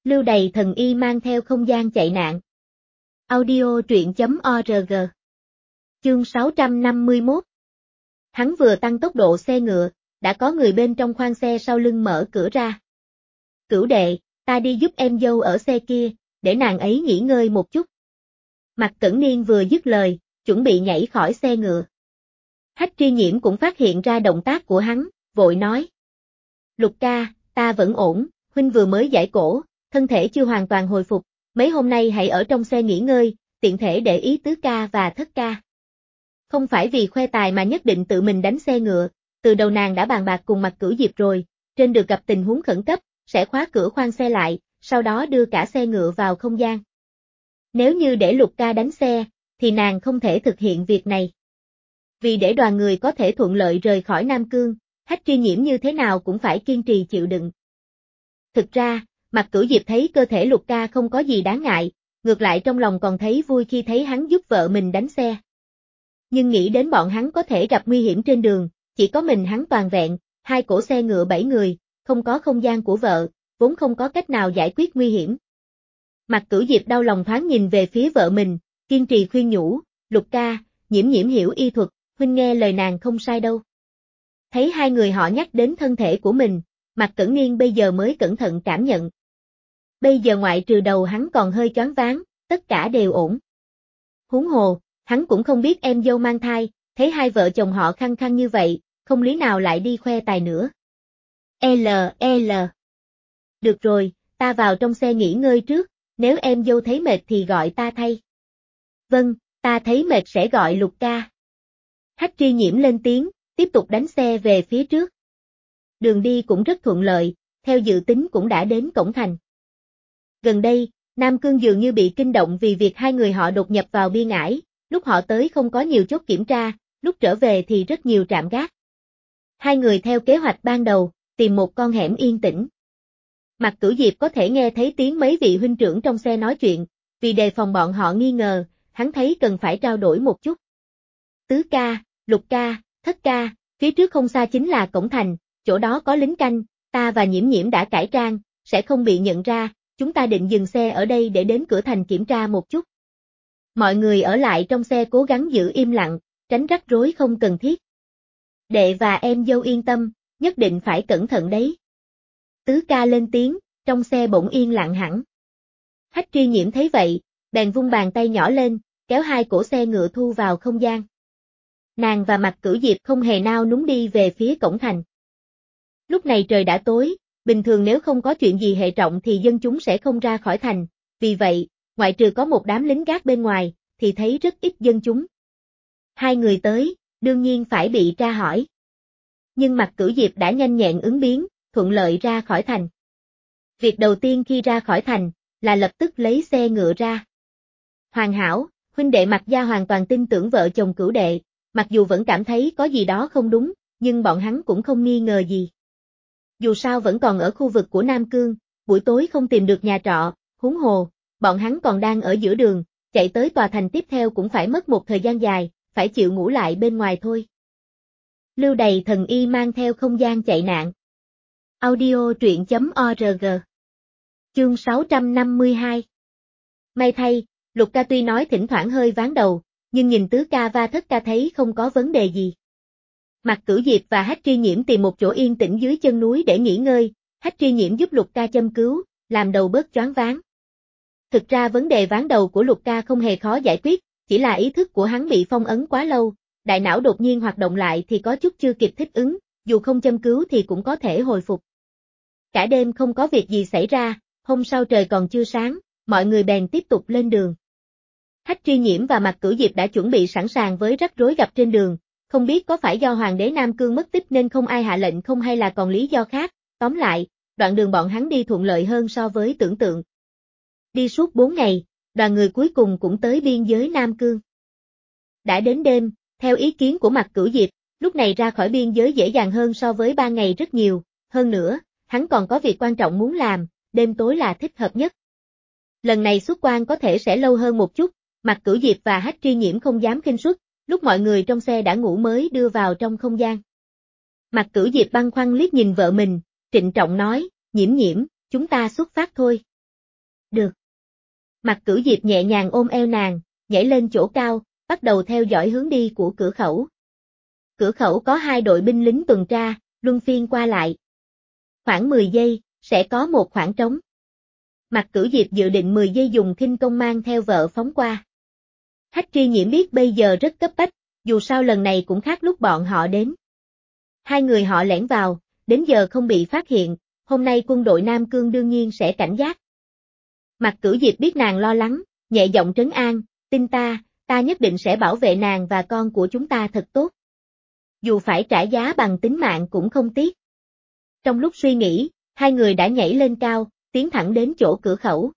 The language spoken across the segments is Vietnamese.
Lưu Đày thần y mang theo không gian chạy nạn. Audio truyện.org. Chương 651. Hắn vừa tăng tốc độ xe ngựa, đã có người bên trong khoang xe sau lưng mở cửa ra. Cửu đệ, ta đi giúp em dâu ở xe kia, để nàng ấy nghỉ ngơi một chút. Mạc Cẩn Niên vừa dứt lời, chuẩn bị nhảy khỏi xe ngựa. Hách Tri Nhiễm cũng phát hiện ra động tác của hắn, vội nói. Lục ca, ta vẫn ổn, huynh vừa mới giải cổ, thân thể chưa hoàn toàn hồi phục, mấy hôm nay hãy ở trong xe nghỉ ngơi, tiện thể để ý tứ ca và thất ca. Không phải vì khoe tài mà nhất định tự mình đánh xe ngựa, từ đầu nàng đã bàn bạc cùng Mạc Cửu Diệp rồi, trên đường gặp tình huống khẩn cấp, sẽ khóa cửa khoang xe lại, sau đó đưa cả xe ngựa vào không gian. Nếu như để Lục ca đánh xe, thì nàng không thể thực hiện việc này. Vì để đoàn người có thể thuận lợi rời khỏi Nam Cương, Hách Tri Nhiễm như thế nào cũng phải kiên trì chịu đựng. Thực ra, Mạc Cửu Diệp thấy cơ thể Lục ca không có gì đáng ngại, ngược lại trong lòng còn thấy vui khi thấy hắn giúp vợ mình đánh xe. Nhưng nghĩ đến bọn hắn có thể gặp nguy hiểm trên đường, chỉ có mình hắn toàn vẹn, hai cỗ xe ngựa 7 người, không có không gian của vợ, vốn không có cách nào giải quyết nguy hiểm. Mạc Cửu Diệp đau lòng thoáng nhìn về phía vợ mình, kiên trì khuyên nhủ, Lục ca, Nhiễm Nhiễm hiểu y thuật, huynh nghe lời nàng không sai đâu. Thấy hai người họ nhắc đến thân thể của mình, Mạc Cẩn Niên bây giờ mới cẩn thận cảm nhận. Bây giờ ngoại trừ đầu hắn còn hơi choáng váng, tất cả đều ổn. Huống hồ, hắn cũng không biết em dâu mang thai, thấy hai vợ chồng họ khăng khăng như vậy, không lý nào lại đi khoe tài nữa. L. Được rồi, ta vào trong xe nghỉ ngơi trước, nếu em dâu thấy mệt thì gọi ta thay. Vâng, ta thấy mệt sẽ gọi Lục ca. Hách Tri Nhiễm lên tiếng, tiếp tục đánh xe về phía trước. Đường đi cũng rất thuận lợi, theo dự tính cũng đã đến cổng thành. Gần đây, Nam Cương dường như bị kinh động vì việc hai người họ đột nhập vào biên ải, lúc họ tới không có nhiều chốt kiểm tra, lúc trở về thì rất nhiều trạm gác. Hai người theo kế hoạch ban đầu, tìm một con hẻm yên tĩnh. Mạc Cửu Diệp có thể nghe thấy tiếng mấy vị huynh trưởng trong xe nói chuyện, vì đề phòng bọn họ nghi ngờ, hắn thấy cần phải trao đổi một chút. Tứ ca, Lục ca, Thất ca, phía trước không xa chính là cổng thành, chỗ đó có lính canh, ta và Nhiễm Nhiễm đã cải trang, sẽ không bị nhận ra, chúng ta định dừng xe ở đây để đến cửa thành kiểm tra một chút. Mọi người ở lại trong xe cố gắng giữ im lặng, tránh rắc rối không cần thiết. Đệ và em dâu yên tâm, nhất định phải cẩn thận đấy. Tứ ca lên tiếng, trong xe bỗng yên lặng hẳn. Hách Tri Nhiễm thấy vậy, bèn vung bàn tay nhỏ lên, kéo hai cổ xe ngựa thu vào không gian. Nàng và Mạc Cửu Diệp không hề nao núng đi về phía cổng thành. Lúc này trời đã tối, bình thường nếu không có chuyện gì hệ trọng thì dân chúng sẽ không ra khỏi thành, vì vậy, ngoại trừ có một đám lính gác bên ngoài, thì thấy rất ít dân chúng. Hai người tới, đương nhiên phải bị tra hỏi. Nhưng Mạc Cửu Diệp đã nhanh nhẹn ứng biến, thuận lợi ra khỏi thành. Việc đầu tiên khi ra khỏi thành, là lập tức lấy xe ngựa ra. Hoàn hảo, huynh đệ Mạc gia hoàn toàn tin tưởng vợ chồng Cửu đệ, mặc dù vẫn cảm thấy có gì đó không đúng, nhưng bọn hắn cũng không nghi ngờ gì. Dù sao vẫn còn ở khu vực của Nam Cương, buổi tối không tìm được nhà trọ, huống hồ, bọn hắn còn đang ở giữa đường, chạy tới tòa thành tiếp theo cũng phải mất một thời gian dài, phải chịu ngủ lại bên ngoài thôi. Lưu Đày thần y mang theo không gian chạy nạn. Audio truyện.org. Chương 652. May thay, Lục ca tuy nói thỉnh thoảng hơi ván đầu, nhưng nhìn Tứ ca và Thất ca thấy không có vấn đề gì. Mạc Cửu Diệp và Hách Tri Nhiễm tìm một chỗ yên tĩnh dưới chân núi để nghỉ ngơi, Hách Tri Nhiễm giúp Lục ca châm cứu, làm đầu bớt choáng váng. Thực ra vấn đề ván đầu của Lục ca không hề khó giải quyết, chỉ là ý thức của hắn bị phong ấn quá lâu, đại não đột nhiên hoạt động lại thì có chút chưa kịp thích ứng, dù không châm cứu thì cũng có thể hồi phục. Cả đêm không có việc gì xảy ra, hôm sau trời còn chưa sáng, mọi người bèn tiếp tục lên đường. Hách Tri Nhiễm và Mạc Cửu Diệp đã chuẩn bị sẵn sàng với rắc rối gặp trên đường, không biết có phải do Hoàng đế Nam Cương mất tích nên không ai hạ lệnh không hay là còn lý do khác, tóm lại, đoạn đường bọn hắn đi thuận lợi hơn so với tưởng tượng. Đi suốt 4 ngày, đoàn người cuối cùng cũng tới biên giới Nam Cương. Đã đến đêm, theo ý kiến của Mạc Cửu Diệp, lúc này ra khỏi biên giới dễ dàng hơn so với 3 ngày rất nhiều, hơn nữa, hắn còn có việc quan trọng muốn làm, đêm tối là thích hợp nhất. Lần này xuất quan có thể sẽ lâu hơn một chút, Mạc Cửu Diệp và Hách Tri Nhiễm không dám khinh suất, lúc mọi người trong xe đã ngủ mới đưa vào trong không gian. Mạc Cửu Diệp băn khoăn liếc nhìn vợ mình, trịnh trọng nói, Nhiễm Nhiễm, chúng ta xuất phát thôi. Được. Mặt Cửu Diệp nhẹ nhàng ôm eo nàng, nhảy lên chỗ cao, bắt đầu theo dõi hướng đi của cửa khẩu. Cửa khẩu có 2 đội binh lính tuần tra, luân phiên qua lại. Khoảng 10 giây, sẽ có một khoảng trống. Mặt Cửu Diệp dự định 10 giây dùng khinh công mang theo vợ phóng qua. Hách Tri Nhiễm biết bây giờ rất cấp bách, dù sao lần này cũng khác lúc bọn họ đến. 2 người họ lẻn vào, đến giờ không bị phát hiện, hôm nay quân đội Nam Cương đương nhiên sẽ cảnh giác. Mặt Cửu Diệp biết nàng lo lắng, nhẹ giọng trấn an, tin ta nhất định sẽ bảo vệ nàng và con của chúng ta thật tốt. Dù phải trả giá bằng tính mạng cũng không tiếc. Trong lúc suy nghĩ, 2 người đã nhảy lên cao, tiến thẳng đến chỗ cửa khẩu.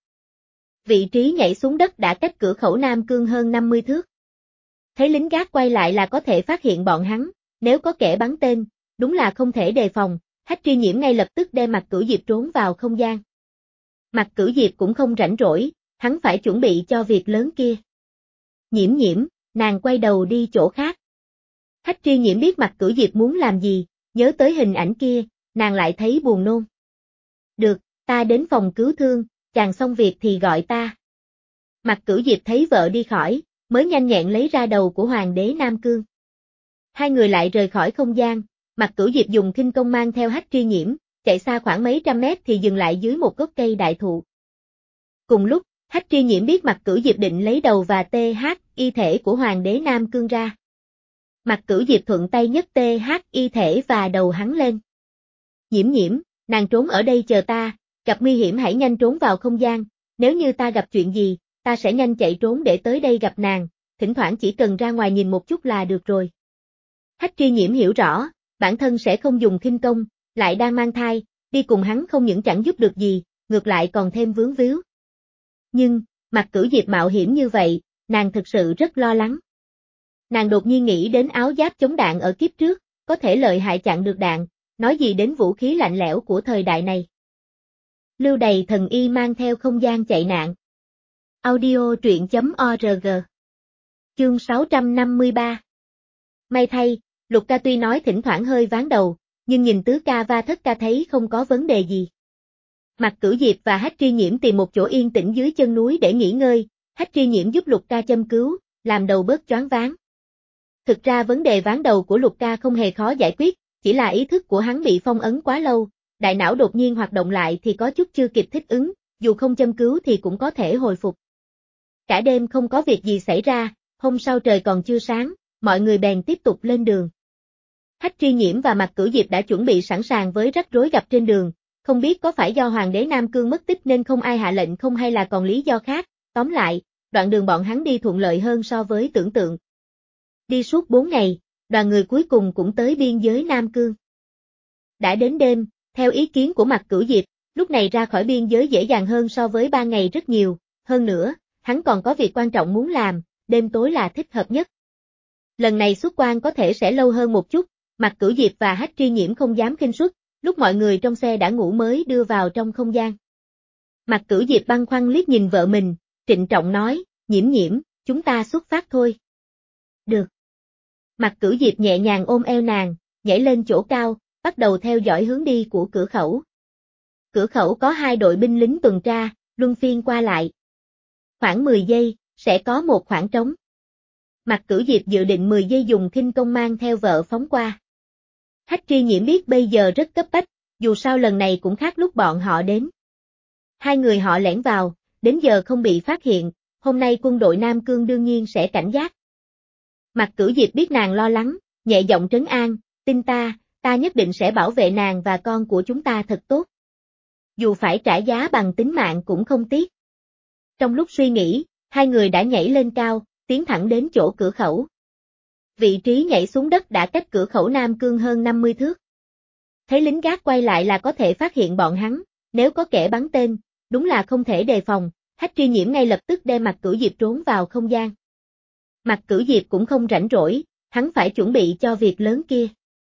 Vị trí nhảy xuống đất đã cách cửa khẩu Nam Cương hơn 50 thước. Thấy lính gác quay lại là có thể phát hiện bọn hắn, nếu có kẻ bắn tên, đúng là không thể đề phòng, Hách Tri Nhiễm ngay lập tức đem Mặt Cửu Diệp trốn vào không gian. Mặt Cửu Diệp cũng không rảnh rỗi, hắn phải chuẩn bị cho việc lớn kia. Nhiễm, nàng quay đầu đi chỗ khác. Hách Tri Nhiễm biết Mặt Cửu Diệp muốn làm gì, nhớ tới hình ảnh kia, nàng lại thấy buồn nôn. Được, ta đến phòng cứu thương, chàng xong việc thì gọi ta. Mặt Cửu Diệp thấy vợ đi khỏi, mới nhanh nhẹn lấy ra đầu của Hoàng đế Nam Cương. 2 người lại rời khỏi không gian, Mặt Cửu Diệp dùng khinh công mang theo Hách Tri Nhiễm, chạy xa khoảng mấy trăm mét thì dừng lại dưới một gốc cây đại thụ. Cùng lúc, Hách Tri Nhiễm biết Mặt Cửu Diệp định lấy đầu và y thể của Hoàng đế Nam Cương ra. Mặt Cửu Diệp thuận tay nhấc y thể và đầu hắn lên. Nhiễm, nàng trốn ở đây chờ ta, gặp nguy hiểm hãy nhanh trốn vào không gian, nếu như ta gặp chuyện gì, ta sẽ nhanh chạy trốn để tới đây gặp nàng, thỉnh thoảng chỉ cần ra ngoài nhìn một chút là được rồi. Hách Tri Nhiễm hiểu rõ, bản thân sẽ không dùng khinh công, lại đang mang thai, đi cùng hắn không những chẳng giúp được gì, ngược lại còn thêm vướng víu. Nhưng, Mặt Cửu Diệp mạo hiểm như vậy, nàng thực sự rất lo lắng. Nàng đột nhiên nghĩ đến áo giáp chống đạn ở kiếp trước, có thể lợi hại chặn được đạn, nói gì đến vũ khí lạnh lẽo của thời đại này. Lưu Đày thần y mang theo không gian chạy nạn. Audio truyện.org. Chương 653. May thay, Lục ca tuy nói thỉnh thoảng hơi ván đầu, nhưng nhìn Tứ ca và Thất ca thấy không có vấn đề gì. Mặt Cửu Diệp và Hách Tri Nhiễm tìm một chỗ yên tĩnh dưới chân núi để nghỉ ngơi, Hách Tri Nhiễm giúp Lục ca châm cứu, làm đầu bớt choáng váng. Thực ra vấn đề ván đầu của Lục ca không hề khó giải quyết, chỉ là ý thức của hắn bị phong ấn quá lâu, đại não đột nhiên hoạt động lại thì có chút chưa kịp thích ứng, dù không châm cứu thì cũng có thể hồi phục. Cả đêm không có việc gì xảy ra, hôm sau trời còn chưa sáng, mọi người bèn tiếp tục lên đường. Hách Tri Nhiễm và Mặt Cửu Diệp đã chuẩn bị sẵn sàng với rắc rối gặp trên đường, không biết có phải do Hoàng đế Nam Cương mất tích nên không ai hạ lệnh không hay là còn lý do khác, tóm lại, đoạn đường bọn hắn đi thuận lợi hơn so với tưởng tượng. Đi suốt 4 ngày, đoàn người cuối cùng cũng tới biên giới Nam Cương. Đã đến đêm, theo ý kiến của Mặt Cửu Diệp, lúc này ra khỏi biên giới dễ dàng hơn so với 3 ngày rất nhiều, hơn nữa, hắn còn có việc quan trọng muốn làm, đêm tối là thích hợp nhất. Lần này xuất quan có thể sẽ lâu hơn một chút, Mặt Cửu Diệp và Hách Tri Nhiễm không dám khinh suất, lúc mọi người trong xe đã ngủ mới đưa vào trong không gian. Mặt Cửu Diệp băn khoăn liếc nhìn vợ mình, trịnh trọng nói, Nhiễm, chúng ta xuất phát thôi. Được. Mặt Cửu Diệp nhẹ nhàng ôm eo nàng, nhảy lên chỗ cao, bắt đầu theo dõi hướng đi của cửa khẩu. Cửa khẩu có 2 đội binh lính tuần tra, luân phiên qua lại. Khoảng 10 giây, sẽ có một khoảng trống. Mặt Cửu Diệp dự định 10 giây dùng khinh công mang theo vợ phóng qua. Hách Tri Nhiễm biết bây giờ rất cấp bách, dù sao lần này cũng khác lúc bọn họ đến. 2 người họ lẻn vào, đến giờ không bị phát hiện, hôm nay quân đội Nam Cương đương nhiên sẽ cảnh giác. Mặt Cửu Diệp biết nàng lo lắng, nhẹ giọng trấn an, tin ta nhất định sẽ bảo vệ nàng và con của chúng ta thật tốt. Dù phải trả giá bằng tính mạng cũng không tiếc. Trong lúc suy nghĩ, 2 người đã nhảy lên cao, tiến thẳng đến chỗ cửa khẩu. Vị trí nhảy xuống đất đã cách cửa khẩu Nam Cương hơn 50 thước. Thấy lính gác quay lại là có thể phát hiện bọn hắn, nếu có kẻ bắn tên, đúng là không thể đề phòng, Hách Tri Nhiễm ngay lập tức đem Mặt Cửu Diệp trốn vào không gian. Mặt Cửu Diệp cũng không rảnh rỗi, hắn phải chuẩn bị cho việc lớn kia.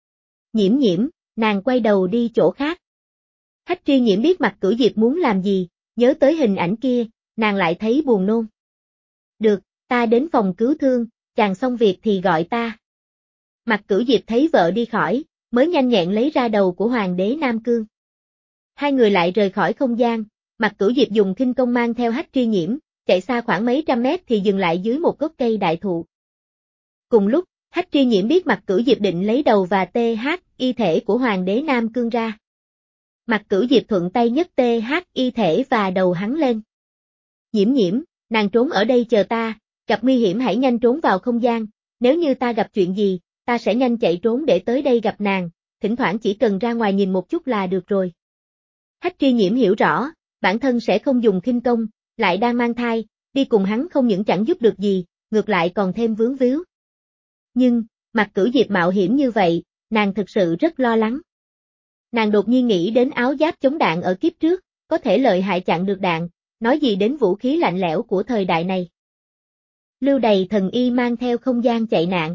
Nhiễm, nàng quay đầu đi chỗ khác. Hách Tri Nhiễm biết Mặt Cửu Diệp muốn làm gì, nhớ tới hình ảnh kia, nàng lại thấy buồn nôn. Được, ta đến phòng cứu thương, chàng xong việc thì gọi ta. Mặt Cửu Diệp thấy vợ đi khỏi, mới nhanh nhẹn lấy ra đầu của Hoàng đế Nam Cương. 2 người lại rời khỏi không gian, Mạc Cửu Diệp dùng khinh công mang theo Hách Tri Nhiễm, chạy xa khoảng mấy trăm mét thì dừng lại dưới một gốc cây đại thụ. Cùng lúc, Hách Tri Nhiễm biết Mạc Cửu Diệp định lấy đầu và y thể của Hoàng đế Nam Cương ra. Mạc Cửu Diệp thuận tay nhấc y thể và đầu hắn lên. Nhiễm Nhiễm, nàng trốn ở đây chờ ta, gặp nguy hiểm hãy nhanh trốn vào không gian, nếu như ta gặp chuyện gì, ta sẽ nhanh chạy trốn để tới đây gặp nàng, thỉnh thoảng chỉ cần ra ngoài nhìn một chút là được rồi. Hách Tri Nhiễm hiểu rõ, bản thân sẽ không dùng khinh công, lại đang mang thai, đi cùng hắn không những chẳng giúp được gì, ngược lại còn thêm vướng víu. Nhưng, Mạc Cửu Diệp mạo hiểm như vậy, nàng thực sự rất lo lắng. Nàng đột nhiên nghĩ đến áo giáp chống đạn ở kiếp trước, có thể lợi hại chặn được đạn, nói gì đến vũ khí lạnh lẽo của thời đại này. Lưu Đày thần y mang theo không gian chạy nạn.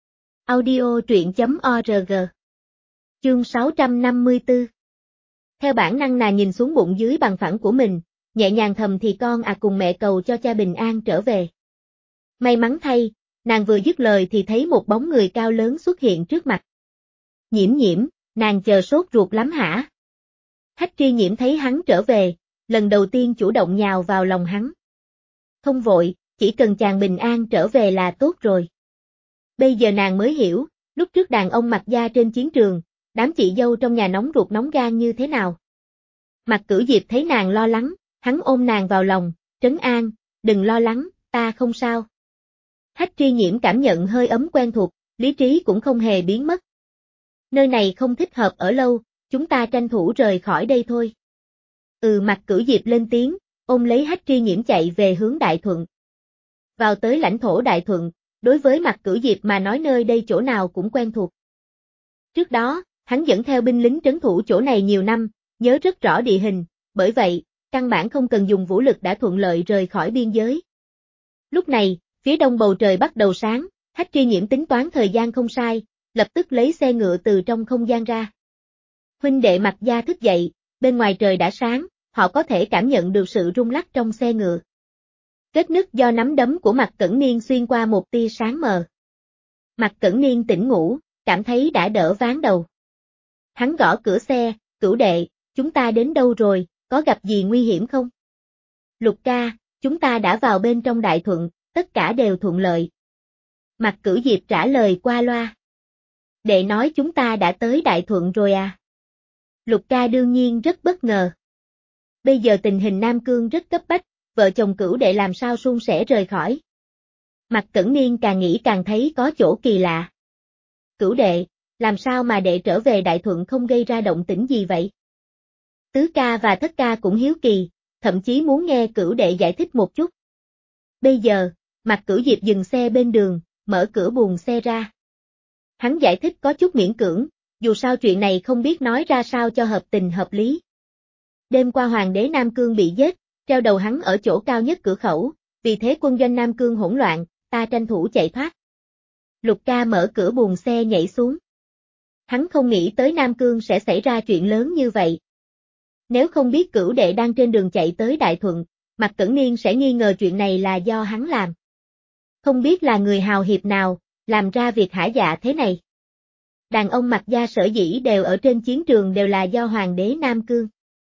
Audio truyện.org. Chương 654. Theo bản năng nàng nhìn xuống bụng dưới bằng phẳng của mình, nhẹ nhàng thầm thì con cùng mẹ cầu cho cha bình an trở về. May mắn thay, nàng vừa dứt lời thì thấy một bóng người cao lớn xuất hiện trước mặt. Nhiễm Nhiễm, nàng chờ sốt ruột lắm hả? Hách Tri Nhiễm thấy hắn trở về, lần đầu tiên chủ động nhào vào lòng hắn. Không vội, chỉ cần chàng bình an trở về là tốt rồi. Bây giờ nàng mới hiểu, lúc trước đàn ông mặc da trên chiến trường, đám chị dâu trong nhà nóng ruột nóng gan như thế nào. Mạc Cửu Diệp thấy nàng lo lắng, hắn ôm nàng vào lòng, trấn an, đừng lo lắng, ta không sao. Hách Tri Nhiễm cảm nhận hơi ấm quen thuộc, lý trí cũng không hề biến mất. Nơi này không thích hợp ở lâu, chúng ta tranh thủ rời khỏi đây thôi. Mạc Cửu Diệp lên tiếng, ôm lấy Hách Tri Nhiễm chạy về hướng Đại Thuận. Vào tới lãnh thổ Đại Thuận, đối với Mạc Cửu Diệp mà nói nơi đây chỗ nào cũng quen thuộc. Trước đó, hắn dẫn theo binh lính trấn thủ chỗ này nhiều năm, nhớ rất rõ địa hình, bởi vậy, căn bản không cần dùng vũ lực đã thuận lợi rời khỏi biên giới. Lúc này, phía đông bầu trời bắt đầu sáng, Hách Tri Nhiễm tính toán thời gian không sai, lập tức lấy xe ngựa từ trong không gian ra. Huynh đệ Mạc gia thức dậy, bên ngoài trời đã sáng, họ có thể cảm nhận được sự rung lắc trong xe ngựa. Vết nứt do nắm đấm của Mạc Cẩn Niên xuyên qua một tia sáng mờ. Mạc Cẩn Niên tỉnh ngủ, cảm thấy đã đỡ ván đầu. Hắn gõ cửa xe, Cửu đệ, chúng ta đến đâu rồi, có gặp gì nguy hiểm không? Lục ca, chúng ta đã vào bên trong Đại Thuận, tất cả đều thuận lợi. Mạc Cửu Diệp trả lời qua loa. Đệ nói chúng ta đã tới Đại Thuận rồi à? Lục ca đương nhiên rất bất ngờ. Bây giờ tình hình Nam Cương rất cấp bách, vợ chồng Cửu đệ làm sao suôn sẻ rời khỏi. Mạc Cẩn Niên càng nghĩ càng thấy có chỗ kỳ lạ. Cửu đệ, làm sao mà đệ trở về Đại Thuận không gây ra động tĩnh gì vậy? Tứ ca và thất ca cũng hiếu kỳ, thậm chí muốn nghe Cửu đệ giải thích một chút. Bây giờ, Mạc Cửu Diệp dừng xe bên đường, mở cửa buồng xe ra. Hắn giải thích có chút miễn cưỡng, dù sao chuyện này không biết nói ra sao cho hợp tình hợp lý. Đêm qua Hoàng đế Nam Cương bị giết, treo đầu hắn ở chỗ cao nhất cửa khẩu, vì thế quân doanh Nam Cương hỗn loạn, ta tranh thủ chạy thoát. Lục ca mở cửa buồng xe nhảy xuống. Hắn không nghĩ tới Nam Cương sẽ xảy ra chuyện lớn như vậy. Nếu không biết Cửu đệ đang trên đường chạy tới Đại Thuận, Mạc Cẩn Niên sẽ nghi ngờ chuyện này là do hắn làm. Không biết là người hào hiệp nào, làm ra việc hả dạ thế này. Đàn ông Mạc gia sở dĩ đều ở trên chiến trường đều là do Hoàng đế Nam Cương.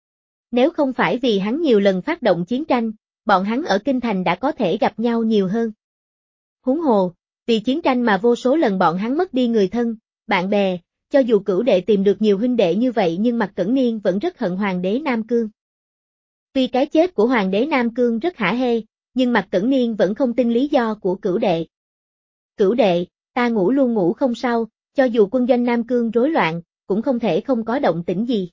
Nếu không phải vì hắn nhiều lần phát động chiến tranh, bọn hắn ở Kinh Thành đã có thể gặp nhau nhiều hơn. Huống hồ, vì chiến tranh mà vô số lần bọn hắn mất đi người thân, bạn bè, cho dù Cửu đệ tìm được nhiều huynh đệ như vậy nhưng Mạc Cẩn Niên vẫn rất hận Hoàng đế Nam Cương. Tuy cái chết của Hoàng đế Nam Cương rất hả hê, nhưng Mạc Cẩn Niên vẫn không tin lý do của Cửu đệ. Cửu đệ, ta ngủ luôn ngủ không sao, cho dù quân doanh Nam Cương rối loạn, cũng không thể không có động tĩnh gì.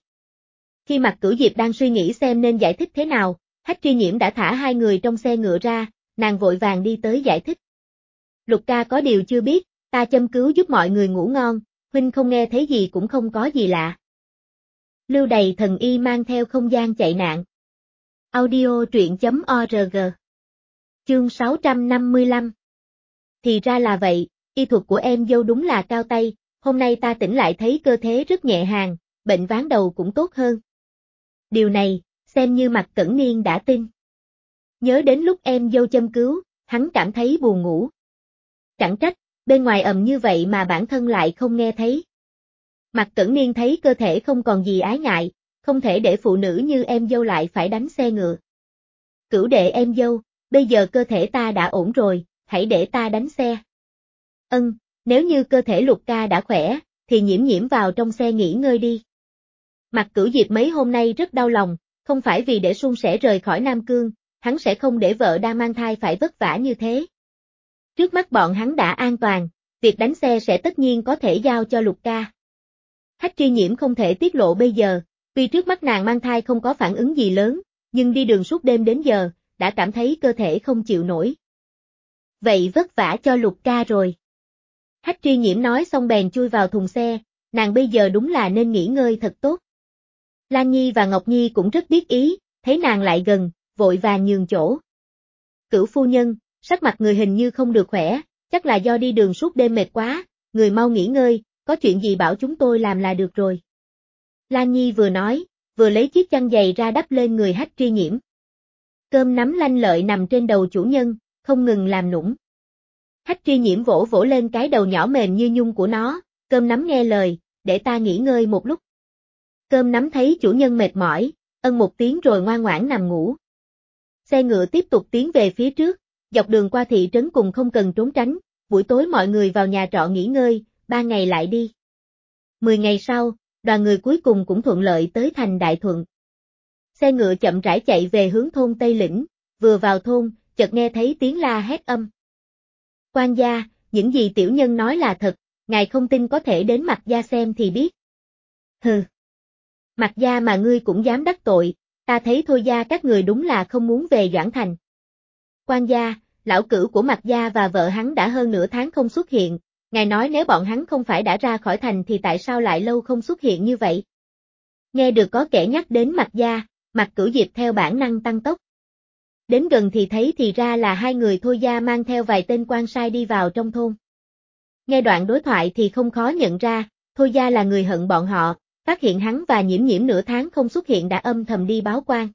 Khi Mạc Cửu Diệp đang suy nghĩ xem nên giải thích thế nào, Hách Tri Nhiễm đã thả hai người trong xe ngựa ra, nàng vội vàng đi tới giải thích. Lục ca có điều chưa biết, ta châm cứu giúp mọi người ngủ ngon, huynh không nghe thấy gì cũng không có gì lạ. Lưu Đày thần y mang theo không gian chạy nạn. Audio truyện.org. Chương 655. Thì ra là vậy, y thuật của em dâu đúng là cao tay, hôm nay ta tỉnh lại thấy cơ thể rất nhẹ hàn, bệnh ván đầu cũng tốt hơn. Điều này, xem như Mạc Cẩn Niên đã tin. Nhớ đến lúc em dâu châm cứu, hắn cảm thấy buồn ngủ. Chẳng trách, bên ngoài ầm như vậy mà bản thân lại không nghe thấy. Mạc Cẩn Niên thấy cơ thể không còn gì ái ngại, không thể để phụ nữ như em dâu lại phải đánh xe ngựa. Cửu đệ em dâu, bây giờ cơ thể ta đã ổn rồi, hãy để ta đánh xe. Nếu như cơ thể Lục ca đã khỏe, thì Nhiễm Nhiễm vào trong xe nghỉ ngơi đi. Mạc Cửu Diệp mấy hôm nay rất đau lòng, không phải vì để suôn sẻ rời khỏi Nam Cương, hắn sẽ không để vợ đang mang thai phải vất vả như thế. Trước mắt bọn hắn đã an toàn, việc đánh xe sẽ tất nhiên có thể giao cho Lục ca. Hách Tri Nhiễm không thể tiết lộ bây giờ, vì trước mắt nàng mang thai không có phản ứng gì lớn, nhưng đi đường suốt đêm đến giờ, đã cảm thấy cơ thể không chịu nổi. Vậy vất vả cho Lục ca rồi. Hách Tri Nhiễm nói xong bèn chui vào thùng xe, nàng bây giờ đúng là nên nghỉ ngơi thật tốt. Lan Nhi và Ngọc Nhi cũng rất biết ý, thấy nàng lại gần, vội vàng nhường chỗ. Cửu phu nhân, sắc mặt người hình như không được khỏe, chắc là do đi đường suốt đêm mệt quá, người mau nghỉ ngơi, có chuyện gì bảo chúng tôi làm là được rồi. Lan Nhi vừa nói, vừa lấy chiếc chăn dày ra đắp lên người Hách Tri Nhiễm. Cơm nắm lanh lợi nằm trên đầu chủ nhân, không ngừng làm nũng. Hách Tri Nhiễm vỗ vỗ lên cái đầu nhỏ mềm như nhung của nó, cơm nắm nghe lời, để ta nghỉ ngơi một lúc. Cơm nắm thấy chủ nhân mệt mỏi, một tiếng rồi ngoan ngoãn nằm ngủ. Xe ngựa tiếp tục tiến về phía trước, dọc đường qua thị trấn cùng không cần trốn tránh, buổi tối mọi người vào nhà trọ nghỉ ngơi, 3 ngày lại đi. 10 ngày sau, đoàn người cuối cùng cũng thuận lợi tới thành Đại Thuận. Xe ngựa chậm rãi chạy về hướng thôn Tây Lĩnh, vừa vào thôn, chợt nghe thấy tiếng la hét âm. Quan gia, những gì tiểu nhân nói là thật, ngài không tin có thể đến Mạc gia xem thì biết. Hừ. Mạc gia mà ngươi cũng dám đắc tội, ta thấy thôi gia các người đúng là không muốn về Doãn Thành. Quan gia, lão cửu của Mạc gia và vợ hắn đã hơn nửa tháng không xuất hiện, ngài nói nếu bọn hắn không phải đã ra khỏi thành thì tại sao lại lâu không xuất hiện như vậy? Nghe được có kẻ nhắc đến Mạc gia, Mạc Cửu Diệp theo bản năng tăng tốc. Đến gần thì thấy thì ra là hai người thôi gia mang theo vài tên quan sai đi vào trong thôn. Nghe đoạn đối thoại thì không khó nhận ra, thôi gia là người hận bọn họ, phát hiện hắn và Nhiễm Nhiễm nửa tháng không xuất hiện đã âm thầm đi báo quan.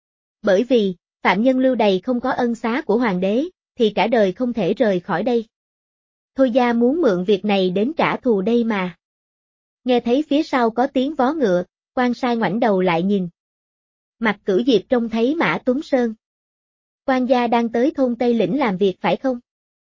Bởi vì, phạm nhân lưu đày không có ân xá của hoàng đế, thì cả đời không thể rời khỏi đây. Thôi gia muốn mượn việc này đến trả thù đây mà. Nghe thấy phía sau có tiếng vó ngựa, quan sai ngoảnh đầu lại nhìn. Mạc Cửu Diệp trông thấy Mã Tuấn Sơn. Quan gia đang tới thôn Tây Lĩnh làm việc phải không?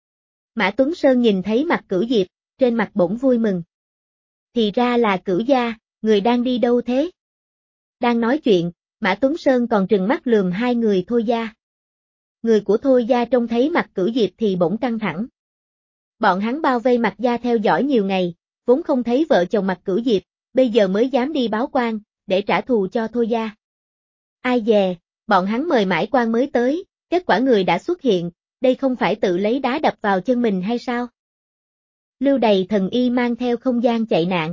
Mã Tuấn Sơn nhìn thấy Mạc Cửu Diệp, trên mặt bỗng vui mừng. Thì ra là Cửu gia, người đang đi đâu thế? Đang nói chuyện, Mã Tuấn Sơn còn trừng mắt lườm hai người thôi gia. Người của thôi gia trông thấy Mạc Cửu Diệp thì bỗng căng thẳng. Bọn hắn bao vây Mạc gia theo dõi nhiều ngày, vốn không thấy vợ chồng Mạc Cửu Diệp, bây giờ mới dám đi báo quan, để trả thù cho thôi gia. Ai dè, bọn hắn mời mãi quan mới tới, kết quả người đã xuất hiện, đây không phải tự lấy đá đập vào chân mình hay sao? Lưu đày thần y mang theo không gian chạy nạn.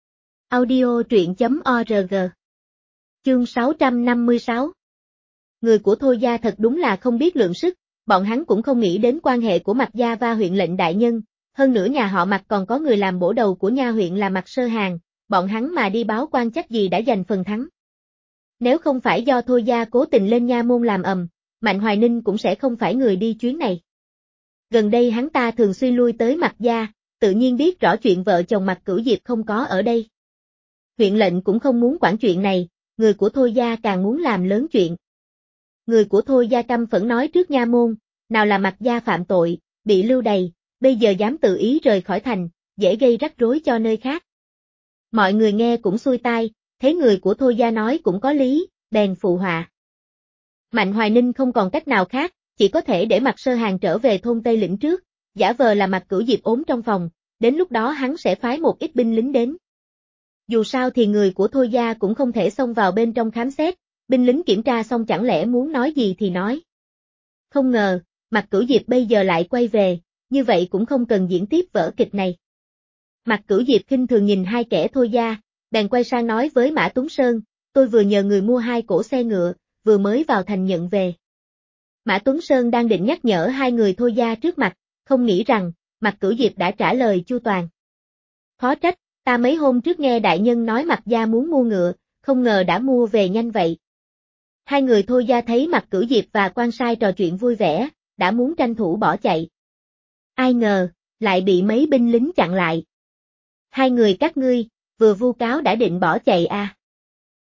Audio truyện.org. Chương 656. Người của thôi gia thật đúng là không biết lượng sức, bọn hắn cũng không nghĩ đến quan hệ của Mạc gia và huyện lệnh đại nhân, hơn nữa nhà họ Mạc còn có người làm bổ đầu của nha huyện là Mạc Sơ Hàng, bọn hắn mà đi báo quan chắc gì đã giành phần thắng. Nếu không phải do thôi gia cố tình lên nha môn làm ầm, Mạnh Hoài Ninh cũng sẽ không phải người đi chuyến này. Gần đây hắn ta thường xuyên lui tới Mạc gia, tự nhiên biết rõ chuyện vợ chồng Mạc Cửu Diệp không có ở đây. Huyện lệnh cũng không muốn quản chuyện này, người của thôi gia càng muốn làm lớn chuyện. Người của thôi gia căm phẫn nói trước nha môn, nào là Mạc gia phạm tội, bị lưu đày, bây giờ dám tự ý rời khỏi thành, dễ gây rắc rối cho nơi khác. Mọi người nghe cũng xuôi tai, thấy người của thôi gia nói cũng có lý, bèn phụ họa. Mạnh Hoài Ninh không còn cách nào khác, chỉ có thể để Mạc Sơ Hàng trở về thôn Tây Lĩnh trước, giả vờ là Mạc Cửu Diệp ốm trong phòng, đến lúc đó hắn sẽ phái một ít binh lính đến. Dù sao thì người của thôi gia cũng không thể xông vào bên trong khám xét, binh lính kiểm tra xong chẳng lẽ muốn nói gì thì nói. Không ngờ, Mạc Cửu Diệp bây giờ lại quay về, như vậy cũng không cần diễn tiếp vở kịch này. Mạc Cửu Diệp khinh thường nhìn hai kẻ thôi gia, bèn quay sang nói với Mã Tuấn Sơn, tôi vừa nhờ người mua 2 cỗ xe ngựa, vừa mới vào thành nhận về. Mã Tuấn Sơn đang định nhắc nhở hai người thôi gia trước mặt, không nghĩ rằng, Mạc Cửu Diệp đã trả lời chu toàn. Khó trách, ta mấy hôm trước nghe đại nhân nói Mạc gia muốn mua ngựa, không ngờ đã mua về nhanh vậy. Hai người thôi gia thấy Mạc Cửu Diệp và quan sai trò chuyện vui vẻ, đã muốn tranh thủ bỏ chạy. Ai ngờ, lại bị mấy binh lính chặn lại. Hai người các ngươi, vừa vu cáo đã định bỏ chạy à?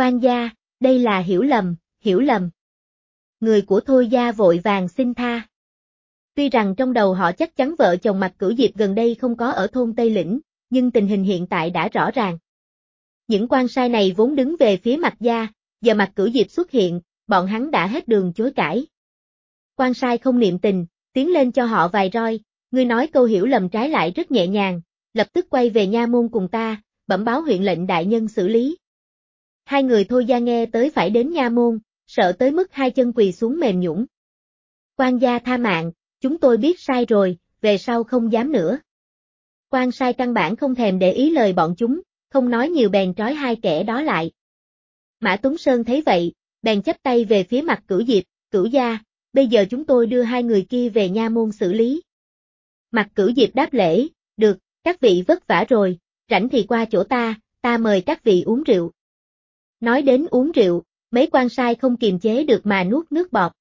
Quan gia, đây là hiểu lầm, hiểu lầm. Người của Thôi gia vội vàng xin tha. Tuy rằng trong đầu họ chắc chắn vợ chồng Mạc Cửu Diệp gần đây không có ở thôn Tây Lĩnh, nhưng tình hình hiện tại đã rõ ràng. Những quan sai này vốn đứng về phía Mạc gia, giờ Mạc Cửu Diệp xuất hiện, bọn hắn đã hết đường chối cãi. Quan sai không niệm tình, tiến lên cho họ vài roi, ngươi nói câu hiểu lầm trái lại rất nhẹ nhàng, lập tức quay về nha môn cùng ta, bẩm báo huyện lệnh đại nhân xử lý. Hai người Thôi gia nghe tới phải đến nha môn, sợ tới mức hai chân quỳ xuống mềm nhũn. Quan gia tha mạng, chúng tôi biết sai rồi, về sau không dám nữa. Quan sai căn bản không thèm để ý lời bọn chúng, không nói nhiều bèn trói hai kẻ đó lại. Mã Tuấn Sơn thấy vậy, bèn chắp tay về phía Mạc Cửu Diệp, Cửu gia, bây giờ chúng tôi đưa hai người kia về nha môn xử lý. Mạc Cửu Diệp đáp lễ, được, các vị vất vả rồi, rảnh thì qua chỗ ta mời các vị uống rượu. Nói đến uống rượu, mấy quan sai không kiềm chế được mà nuốt nước bọt.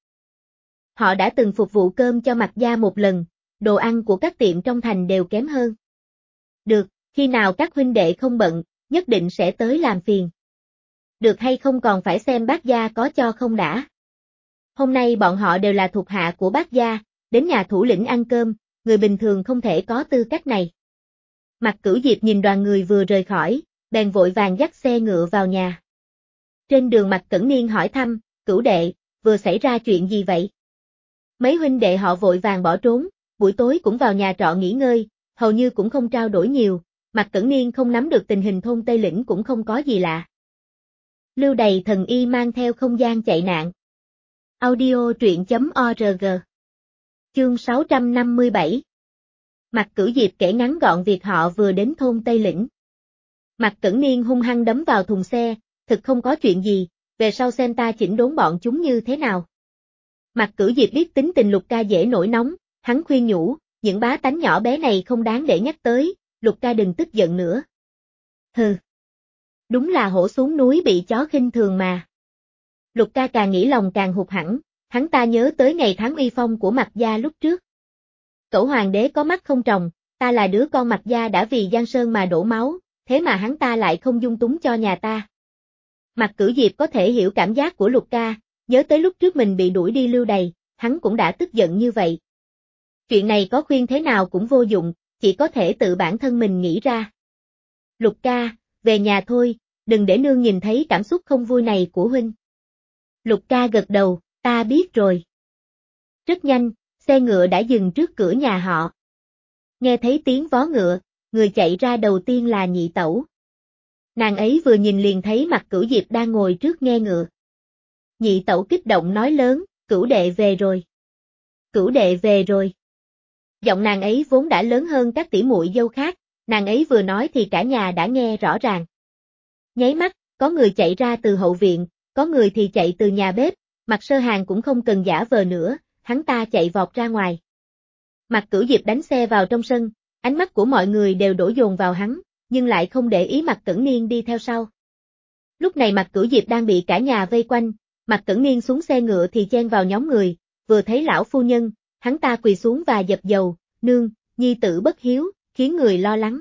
Họ đã từng phục vụ cơm cho Mạc gia một lần, đồ ăn của các tiệm trong thành đều kém hơn. Được, khi nào các huynh đệ không bận, nhất định sẽ tới làm phiền. Được hay không còn phải xem bác gia có cho không đã. Hôm nay bọn họ đều là thuộc hạ của bác gia, đến nhà thủ lĩnh ăn cơm, người bình thường không thể có tư cách này. Mạc Cửu Diệp nhìn đoàn người vừa rời khỏi, bèn vội vàng dắt xe ngựa vào nhà. Trên đường Mạc Cẩn Niên hỏi thăm, Cửu đệ, vừa xảy ra chuyện gì vậy? Mấy huynh đệ họ vội vàng bỏ trốn, buổi tối cũng vào nhà trọ nghỉ ngơi, hầu như cũng không trao đổi nhiều, Mạc Cẩn Niên không nắm được tình hình thôn Tây Lĩnh cũng không có gì lạ. Lưu Đầy thần y mang theo không gian chạy nạn. Audio truyện.org. Chương 657. Mạc Cửu Diệp kể ngắn gọn việc họ vừa đến thôn Tây Lĩnh. Mạc Cẩn Niên hung hăng đấm vào thùng xe, thực không có chuyện gì, về sau xem ta chỉnh đốn bọn chúng như thế nào. Mạc Cửu Diệp biết tính tình Lục ca dễ nổi nóng, hắn khuyên nhủ, những bá tánh nhỏ bé này không đáng để nhắc tới, Lục ca đừng tức giận nữa. Hừ. Đúng là hổ xuống núi bị chó khinh thường mà. Lục ca càng nghĩ lòng càng hụt hẫng, hắn ta nhớ tới ngày tháng uy phong của Mạc gia lúc trước. Cẩu hoàng đế có mắt không tròng, ta là đứa con Mạc gia đã vì Giang Sơn mà đổ máu, thế mà hắn ta lại không dung túng cho nhà ta. Mạc Cửu Diệp có thể hiểu cảm giác của Lục ca, nhớ tới lúc trước mình bị đuổi đi Lưu Đầy, hắn cũng đã tức giận như vậy. Chuyện này có khuyên thế nào cũng vô dụng, chỉ có thể tự bản thân mình nghĩ ra. Lục ca, về nhà thôi, đừng để nương nhìn thấy cảm xúc không vui này của huynh. Lục ca gật đầu, ta biết rồi. Rất nhanh, xe ngựa đã dừng trước cửa nhà họ. Nghe thấy tiếng vó ngựa, người chạy ra đầu tiên là Nhị tẩu. Nàng ấy vừa nhìn liền thấy Mạc Cửu Diệp đang ngồi trước nghe ngựa. Nhị tẩu kích động nói lớn, Cửu đệ về rồi. Cửu đệ về rồi. Giọng nàng ấy vốn đã lớn hơn các tỷ muội dâu khác, nàng ấy vừa nói thì cả nhà đã nghe rõ ràng. Nháy mắt, có người chạy ra từ hậu viện, có người thì chạy từ nhà bếp, Mạc Sơ Hàn cũng không cần giả vờ nữa, hắn ta chạy vọt ra ngoài. Mạc Cửu Diệp đánh xe vào trong sân, ánh mắt của mọi người đều đổ dồn vào hắn, nhưng lại không để ý Mạc Cẩn Niên đi theo sau. Lúc này Mạc Cửu Diệp đang bị cả nhà vây quanh, Mạc Cẩn Niên xuống xe ngựa thì chen vào nhóm người, vừa thấy lão phu nhân, hắn ta quỳ xuống và dập dầu, nương, nhi tử bất hiếu, khiến người lo lắng.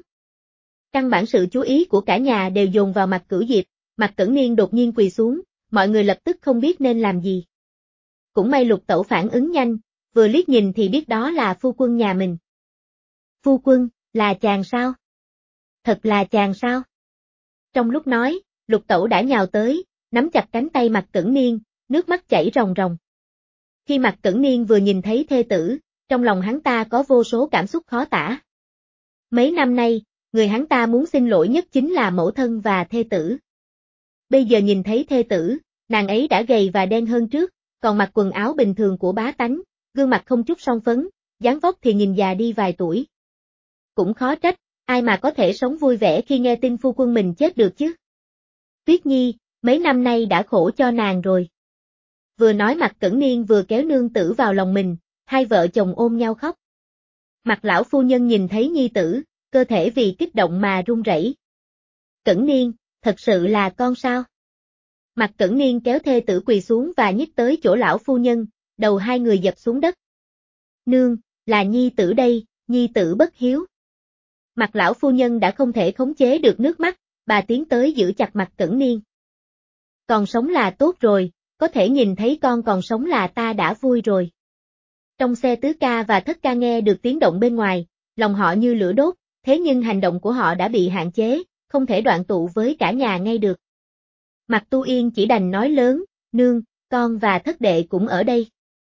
Căn bản sự chú ý của cả nhà đều dồn vào Mạc Cửu Diệp, Mạc Cẩn Niên đột nhiên quỳ xuống, mọi người lập tức không biết nên làm gì. Cũng may Lục tẩu phản ứng nhanh, vừa liếc nhìn thì biết đó là phu quân nhà mình. Phu quân, là chàng sao? Thật là chàng sao? Trong lúc nói, Lục tẩu đã nhào tới, nắm chặt cánh tay Mạc Cẩn Niên, nước mắt chảy ròng ròng. Khi Mạc Cẩn Niên vừa nhìn thấy thê tử, trong lòng hắn ta có vô số cảm xúc khó tả. Mấy năm nay, người hắn ta muốn xin lỗi nhất chính là mẫu thân và thê tử. Bây giờ nhìn thấy thê tử, nàng ấy đã gầy và đen hơn trước, còn mặc quần áo bình thường của bá tánh, gương mặt không chút son phấn, dáng vóc thì nhìn già đi vài tuổi. Cũng khó trách, ai mà có thể sống vui vẻ khi nghe tin phu quân mình chết được chứ. Tuyết Nhi, mấy năm nay đã khổ cho nàng rồi. Vừa nói Mạc Cẩn Niên vừa kéo nương tử vào lòng mình, hai vợ chồng ôm nhau khóc. Mạc lão phu nhân nhìn thấy nhi tử, cơ thể vì kích động mà run rẩy. Cẩn Niên, thật sự là con sao? Mạc Cẩn Niên kéo thê tử quỳ xuống và nhích tới chỗ lão phu nhân, đầu hai người dập xuống đất. Nương, là nhi tử đây, nhi tử bất hiếu. Mạc lão phu nhân đã không thể khống chế được nước mắt, bà tiến tới giữ chặt Mạc Cẩn Niên. Còn sống là tốt rồi, có thể nhìn thấy con còn sống là ta đã vui rồi. Trong xe tứ ca và thất ca nghe được tiếng động bên ngoài, lòng họ như lửa đốt, thế nhưng hành động của họ đã bị hạn chế, không thể đoạn tụ với cả nhà ngay được. Mạc Tu Yên chỉ đành nói lớn, nương, con và thất đệ cũng ở đây.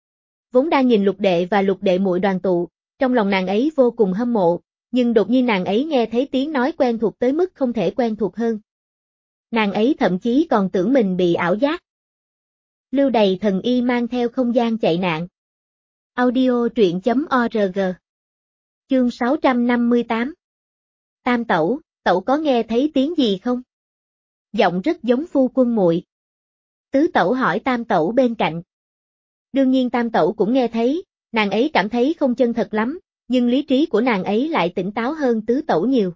Vốn đang nhìn lục đệ và lục đệ muội đoàn tụ, trong lòng nàng ấy vô cùng hâm mộ, nhưng đột nhiên nàng ấy nghe thấy tiếng nói quen thuộc tới mức không thể quen thuộc hơn. Nàng ấy thậm chí còn tưởng mình bị ảo giác. Lưu Đày thần y mang theo không gian chạy nạn. Audio truyện.org. Chương 658. Tam tẩu, tẩu có nghe thấy tiếng gì không? Giọng rất giống phu quân muội. Tứ tẩu hỏi tam tẩu bên cạnh. Đương nhiên tam tẩu cũng nghe thấy, nàng ấy cảm thấy không chân thật lắm, nhưng lý trí của nàng ấy lại tỉnh táo hơn tứ tẩu nhiều.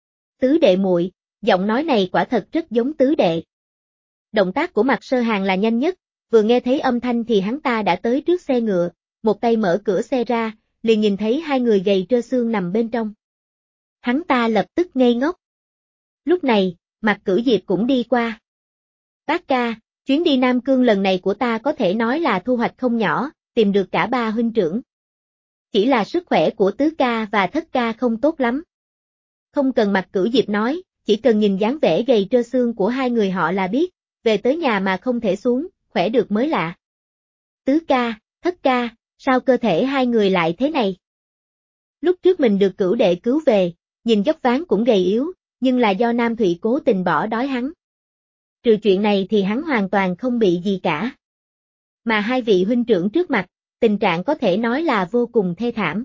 Tứ đệ muội, giọng nói này quả thật rất giống tứ đệ. Động tác của Mạc Sơ Hàng là nhanh nhất, vừa nghe thấy âm thanh thì hắn ta đã tới trước xe ngựa, một tay mở cửa xe ra, liền nhìn thấy hai người gầy trơ xương nằm bên trong. Hắn ta lập tức ngây ngốc. Lúc này, Mạc Cửu Diệp cũng đi qua. Bác ca, chuyến đi Nam Cương lần này của ta có thể nói là thu hoạch không nhỏ, tìm được cả ba huynh trưởng. Chỉ là sức khỏe của tứ ca và thất ca không tốt lắm. Không cần Mạc Cửu Diệp nói, chỉ cần nhìn dáng vẻ gầy trơ xương của hai người họ là biết, về tới nhà mà không thể xuống, khỏe được mới lạ. Tứ ca, thất ca, sao cơ thể hai người lại thế này? Lúc trước mình được Cửu đệ cứu về, nhìn dốc ván cũng gầy yếu, nhưng là do Nam Thụy cố tình bỏ đói hắn. Trừ chuyện này thì hắn hoàn toàn không bị gì cả. Mà hai vị huynh trưởng trước mặt, tình trạng có thể nói là vô cùng thê thảm.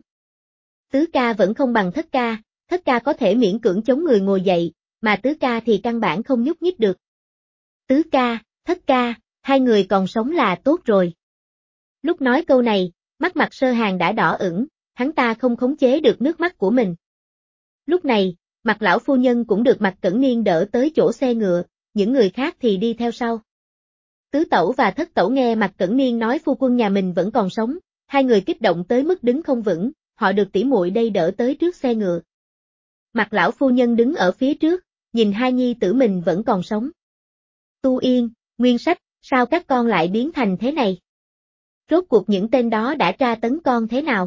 Tứ ca vẫn không bằng thất ca có thể miễn cưỡng chống người ngồi dậy, mà tứ ca thì căn bản không nhúc nhích được. Tứ ca, thất ca, hai người còn sống là tốt rồi. Lúc nói câu này, mắt Mạc Sơ Hàng đã đỏ ửng, hắn ta không khống chế được nước mắt của mình. Lúc này, Mạc lão phu nhân cũng được Mạc Cẩn Niên đỡ tới chỗ xe ngựa, những người khác thì đi theo sau. Tứ tẩu và thất tẩu nghe Mạc Cẩn Niên nói phu quân nhà mình vẫn còn sống, hai người kích động tới mức đứng không vững, họ được tỉ muội đây đỡ tới trước xe ngựa. Mạc lão phu nhân đứng ở phía trước, nhìn hai nhi tử mình vẫn còn sống. Tu Yên, Nguyên Sách, sao các con lại biến thành thế này? Rốt cuộc những tên đó đã tra tấn con thế nào?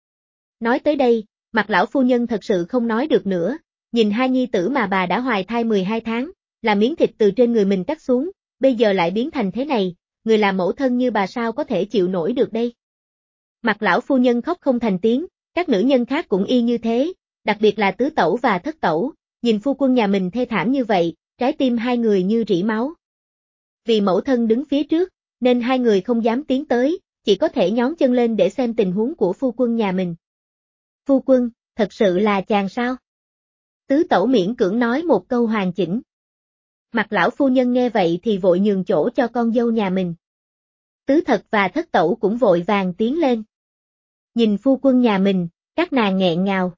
Nói tới đây, Mạc lão phu nhân thật sự không nói được nữa, nhìn hai nhi tử mà bà đã hoài thai 12 tháng, là miếng thịt từ trên người mình cắt xuống, bây giờ lại biến thành thế này, người làm mẫu thân như bà sao có thể chịu nổi được đây? Mạc lão phu nhân khóc không thành tiếng, các nữ nhân khác cũng y như thế, đặc biệt là tứ tẩu và thất tẩu, nhìn phu quân nhà mình thê thảm như vậy, trái tim hai người như rỉ máu. Vì mẫu thân đứng phía trước, nên hai người không dám tiến tới, chỉ có thể nhón chân lên để xem tình huống của phu quân nhà mình. Phu quân, thật sự là chàng sao? Tứ tẩu miễn cưỡng nói một câu hoàn chỉnh. Mạc lão phu nhân nghe vậy thì vội nhường chỗ cho con dâu nhà mình. Tứ thật và thất tẩu cũng vội vàng tiến lên. Nhìn phu quân nhà mình, các nàng nghẹn ngào.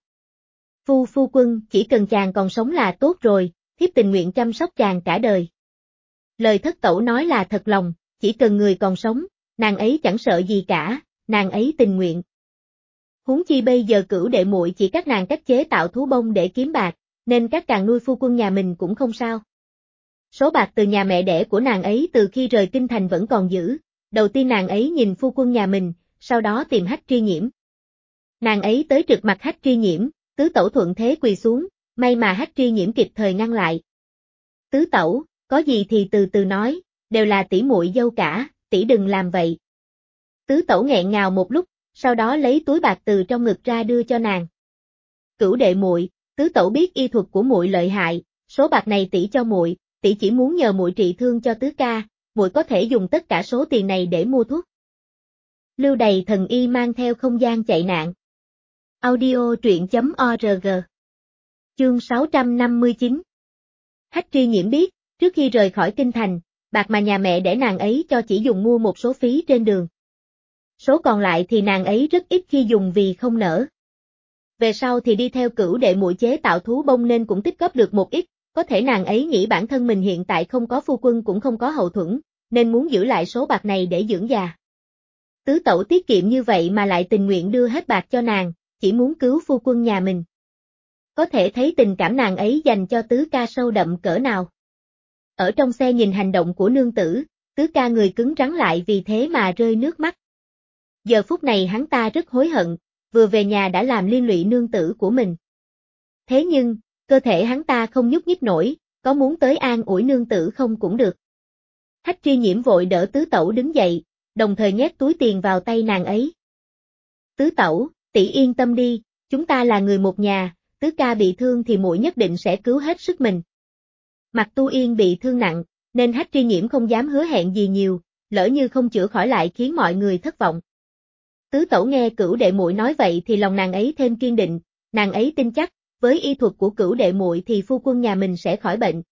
Phu quân, chỉ cần chàng còn sống là tốt rồi, thiếp tình nguyện chăm sóc chàng cả đời. Lời thất tẩu nói là thật lòng, chỉ cần người còn sống, nàng ấy chẳng sợ gì cả, nàng ấy tình nguyện. Huống chi bây giờ Cửu đệ muội chỉ các nàng cách chế tạo thú bông để kiếm bạc, nên các càng nuôi phu quân nhà mình cũng không sao. Số bạc từ nhà mẹ đẻ của nàng ấy từ khi rời kinh thành vẫn còn giữ, đầu tiên nàng ấy nhìn phu quân nhà mình, sau đó tìm Hách Tri Nhiễm. Nàng ấy tới trực mặt Hách Tri Nhiễm, tứ tẩu thuận thế quỳ xuống, may mà Hách Tri Nhiễm kịp thời ngăn lại. Tứ tẩu, có gì thì từ từ nói, đều là tỷ muội dâu cả, tỷ đừng làm vậy. Tứ tẩu nghẹn ngào một lúc, sau đó lấy túi bạc từ trong ngực ra đưa cho nàng. Cửu đệ muội, tứ tẩu biết y thuật của muội lợi hại, số bạc này tỷ cho muội, tỷ chỉ muốn nhờ muội trị thương cho tứ ca, muội có thể dùng tất cả số tiền này để mua thuốc. Lưu Đày thần y mang theo không gian chạy nạn. Audio truyện.org. Chương 659. Hách Tri Nhiễm biết, trước khi rời khỏi kinh thành, bạc mà nhà mẹ để nàng ấy cho chỉ dùng mua một số phí trên đường. Số còn lại thì nàng ấy rất ít khi dùng vì không nỡ. Về sau thì đi theo Cửu đệ muội chế tạo thú bông nên cũng tích góp được một ít, có thể nàng ấy nghĩ bản thân mình hiện tại không có phu quân cũng không có hậu thuẫn, nên muốn giữ lại số bạc này để dưỡng già. Tứ tẩu tiết kiệm như vậy mà lại tình nguyện đưa hết bạc cho nàng, chỉ muốn cứu phu quân nhà mình. Có thể thấy tình cảm nàng ấy dành cho tứ ca sâu đậm cỡ nào. ở trong xe nhìn hành động của nương tử, tứ ca người cứng rắn lại vì thế mà rơi nước mắt. Giờ phút này hắn ta rất hối hận, vừa về nhà đã làm liên lụy nương tử của mình. Thế nhưng, cơ thể hắn ta không nhúc nhích nổi, có muốn tới an ủi nương tử không cũng được. Hách Tri Nhiễm vội đỡ tứ tẩu đứng dậy, đồng thời nhét túi tiền vào tay nàng ấy. Tứ tẩu, tỷ yên tâm đi, chúng ta là người một nhà, tứ ca bị thương thì muội nhất định sẽ cứu hết sức mình. Mạc Tu Yên bị thương nặng, nên Hách Tri Nhiễm không dám hứa hẹn gì nhiều, lỡ như không chữa khỏi lại khiến mọi người thất vọng. Tứ tẩu nghe Cửu đệ muội nói vậy thì lòng nàng ấy thêm kiên định, nàng ấy tin chắc, với y thuật của Cửu đệ muội thì phu quân nhà mình sẽ khỏi bệnh.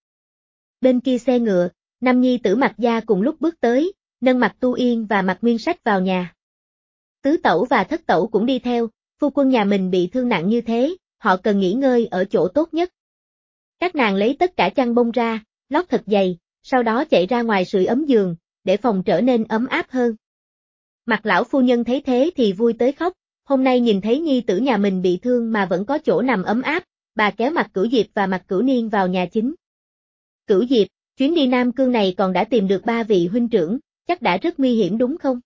Bên kia xe ngựa, Nam nhi tử Mạc gia cùng lúc bước tới, nâng Mạc Tu Yên và Mạc Nguyên Sách vào nhà. Tứ tẩu và thất tẩu cũng đi theo, phu quân nhà mình bị thương nặng như thế, họ cần nghỉ ngơi ở chỗ tốt nhất. Các nàng lấy tất cả chăn bông ra, lót thật dày, sau đó chạy ra ngoài sưởi ấm giường, để phòng trở nên ấm áp hơn. Mạc lão phu nhân thấy thế thì vui tới khóc, hôm nay nhìn thấy nhi tử nhà mình bị thương mà vẫn có chỗ nằm ấm áp, bà kéo Mạc Cửu Diệp và Mạc Cửu Niên vào nhà chính. Cửu Diệp, chuyến đi Nam Cương này còn đã tìm được 3 vị huynh trưởng, chắc đã rất nguy hiểm đúng không?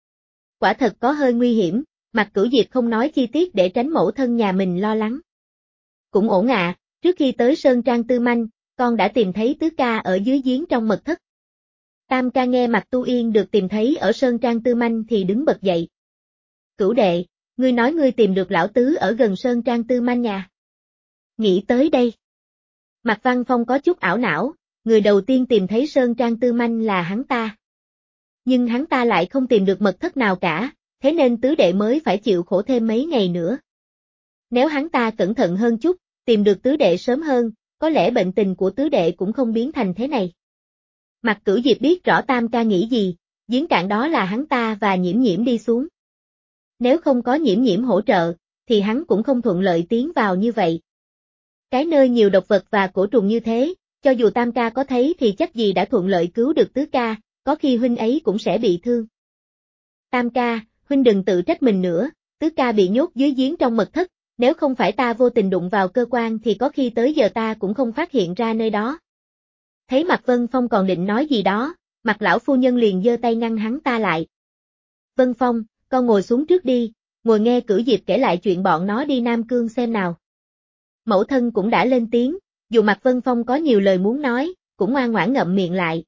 Quả thật có hơi nguy hiểm, Mạc Cửu Diệp không nói chi tiết để tránh mẫu thân nhà mình lo lắng. Cũng ổn ạ, trước khi tới Sơn Trang Tư Manh, con đã tìm thấy tứ ca ở dưới giếng trong mật thất. Tam ca nghe Mạc Tu Yên được tìm thấy ở Sơn Trang Tư Manh thì đứng bật dậy. Cửu đệ, ngươi nói ngươi tìm được lão tứ ở gần Sơn Trang Tư Manh nhà. Nghĩ tới đây. Mạc Văn Phong có chút ảo não, người đầu tiên tìm thấy Sơn Trang Tư Manh là hắn ta. Nhưng hắn ta lại không tìm được mật thất nào cả, thế nên tứ đệ mới phải chịu khổ thêm mấy ngày nữa. Nếu hắn ta cẩn thận hơn chút, tìm được tứ đệ sớm hơn, có lẽ bệnh tình của tứ đệ cũng không biến thành thế này. Mạc Cửu Diệp biết rõ Tam ca nghĩ gì, giếng cạn đó là hắn ta và Nhiễm Nhiễm đi xuống. Nếu không có Nhiễm Nhiễm hỗ trợ, thì hắn cũng không thuận lợi tiến vào như vậy. Cái nơi nhiều độc vật và cổ trùng như thế, cho dù Tam ca có thấy thì chắc gì đã thuận lợi cứu được tứ ca, có khi huynh ấy cũng sẽ bị thương. Tam ca, huynh đừng tự trách mình nữa, tứ ca bị nhốt dưới giếng trong mật thất, nếu không phải ta vô tình đụng vào cơ quan thì có khi tới giờ ta cũng không phát hiện ra nơi đó. Thấy Mạc Vân Phong còn định nói gì đó, Mạc lão phu nhân liền giơ tay ngăn hắn ta lại. Vân Phong, con ngồi xuống trước đi, ngồi nghe Cửu Diệp kể lại chuyện bọn nó đi Nam Cương xem nào. Mẫu thân cũng đã lên tiếng, dù Mạc Vân Phong có nhiều lời muốn nói, cũng ngoan ngoãn ngậm miệng lại.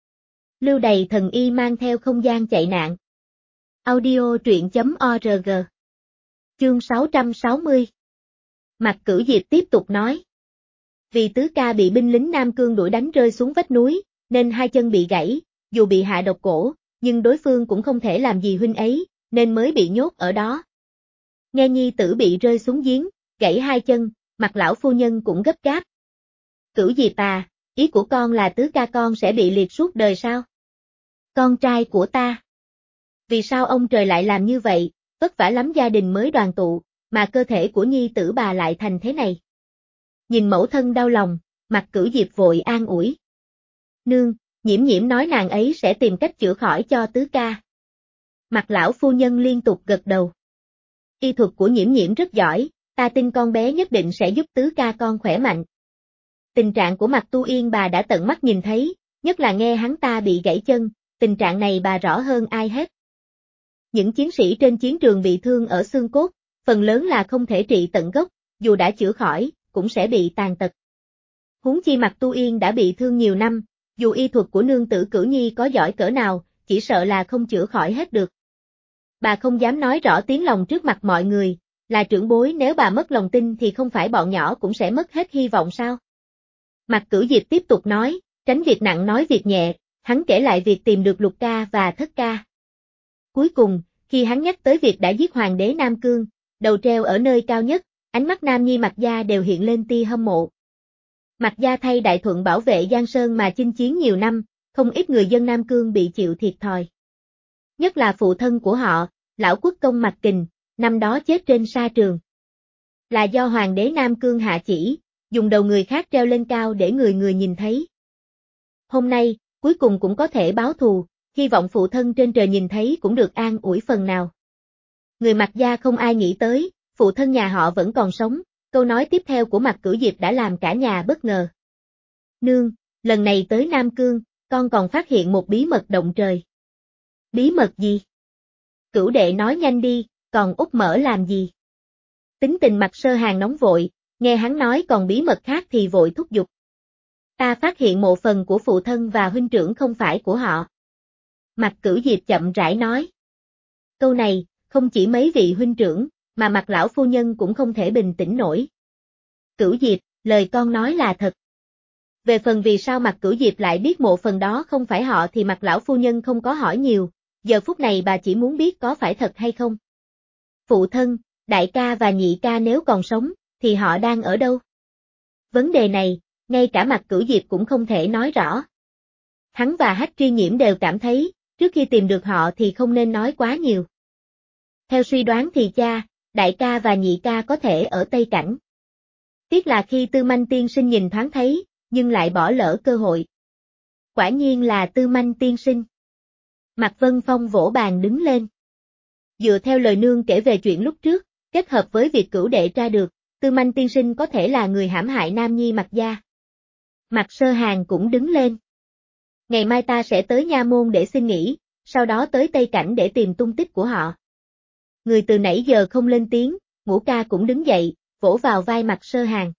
Lưu Đày thần y mang theo không gian chạy nạn. Audio truyện.org. Chương 660. Mạc Cửu Diệp tiếp tục nói. Vì tứ ca bị binh lính Nam Cương đuổi đánh rơi xuống vách núi, nên hai chân bị gãy, dù bị hạ độc cổ, nhưng đối phương cũng không thể làm gì huynh ấy, nên mới bị nhốt ở đó. Nghe nhi tử bị rơi xuống giếng, gãy hai chân, Mạc lão phu nhân cũng gấp gáp. Cửu Diệp à, ý của con là tứ ca con sẽ bị liệt suốt đời sao? Con trai của ta. Vì sao ông trời lại làm như vậy, vất vả lắm gia đình mới đoàn tụ, mà cơ thể của nhi tử bà lại thành thế này. Nhìn mẫu thân đau lòng, Mạc Cửu Diệp vội an ủi. Nương, Nhiễm Nhiễm nói nàng ấy sẽ tìm cách chữa khỏi cho tứ ca. Mạc lão phu nhân liên tục gật đầu. Y thuật của Nhiễm Nhiễm rất giỏi, ta tin con bé nhất định sẽ giúp tứ ca con khỏe mạnh. Tình trạng của Mạc Tu Yên bà đã tận mắt nhìn thấy, nhất là nghe hắn ta bị gãy chân, tình trạng này bà rõ hơn ai hết. Những chiến sĩ trên chiến trường bị thương ở xương cốt, phần lớn là không thể trị tận gốc, dù đã chữa khỏi, cũng sẽ bị tàn tật. Huống chi Mạc Tu Yên đã bị thương nhiều năm, dù y thuật của nương tử Cửu Nhi có giỏi cỡ nào, chỉ sợ là không chữa khỏi hết được. Bà không dám nói rõ tiếng lòng trước mặt mọi người, là trưởng bối nếu bà mất lòng tin thì không phải bọn nhỏ cũng sẽ mất hết hy vọng sao? Mạc Cửu Diệp tiếp tục nói, tránh việc nặng nói việc nhẹ, hắn kể lại việc tìm được Lục ca và Thất ca. Cuối cùng, khi hắn nhắc tới việc đã giết hoàng đế Nam Cương, đầu treo ở nơi cao nhất, ánh mắt Nam nhi Mạc gia đều hiện lên tia hâm mộ. Mạc gia thay Đại Thuận bảo vệ Giang Sơn mà chinh chiến nhiều năm, không ít người dân Nam Cương bị chịu thiệt thòi. Nhất là phụ thân của họ, lão quốc công Mạc Kình, năm đó chết trên sa trường. Là do hoàng đế Nam Cương hạ chỉ, dùng đầu người khác treo lên cao để người người nhìn thấy. Hôm nay, cuối cùng cũng có thể báo thù, hy vọng phụ thân trên trời nhìn thấy cũng được an ủi phần nào. Người Mạc gia không ai nghĩ tới, phụ thân nhà họ vẫn còn sống, câu nói tiếp theo của Mạc Cửu Diệp đã làm cả nhà bất ngờ. Nương, lần này tới Nam Cương, con còn phát hiện một bí mật động trời. Bí mật gì? Cửu đệ nói nhanh đi, còn úp mở làm gì? Tính tình Mạc Sơ Hàng nóng vội, nghe hắn nói còn bí mật khác thì vội thúc giục. Ta phát hiện mộ phần của phụ thân và huynh trưởng không phải của họ. Mạc Cửu Diệp chậm rãi nói. Câu này, không chỉ mấy vị huynh trưởng, mà Mạc lão phu nhân cũng không thể bình tĩnh nổi. Cửu Diệp, lời con nói là thật. Về phần vì sao Mạc Cửu Diệp lại biết mộ phần đó không phải họ thì Mạc lão phu nhân không có hỏi nhiều, giờ phút này bà chỉ muốn biết có phải thật hay không. Phụ thân, đại ca và nhị ca nếu còn sống, thì họ đang ở đâu? Vấn đề này, ngay cả Mạc Cửu Diệp cũng không thể nói rõ. Hắn và Hách Tri Nhiễm đều cảm thấy, trước khi tìm được họ thì không nên nói quá nhiều. Theo suy đoán thì cha, đại ca và nhị ca có thể ở Tây Cảnh. Tiếc là khi Tư Manh tiên sinh nhìn thoáng thấy, nhưng lại bỏ lỡ cơ hội. Quả nhiên là Tư Manh tiên sinh. Mạc Vân Phong vỗ bàn đứng lên. Dựa theo lời nương kể về chuyện lúc trước, kết hợp với việc Cửu đệ tra được, Tư Manh tiên sinh có thể là người hãm hại Nam Nhi Mạc gia. Mạc Sơ Hàng cũng đứng lên. Ngày mai ta sẽ tới Nha Môn để xin nghỉ, sau đó tới Tây Cảnh để tìm tung tích của họ. Người từ nãy giờ không lên tiếng, Ngũ ca cũng đứng dậy, vỗ vào vai Mạc Sơ Hàng.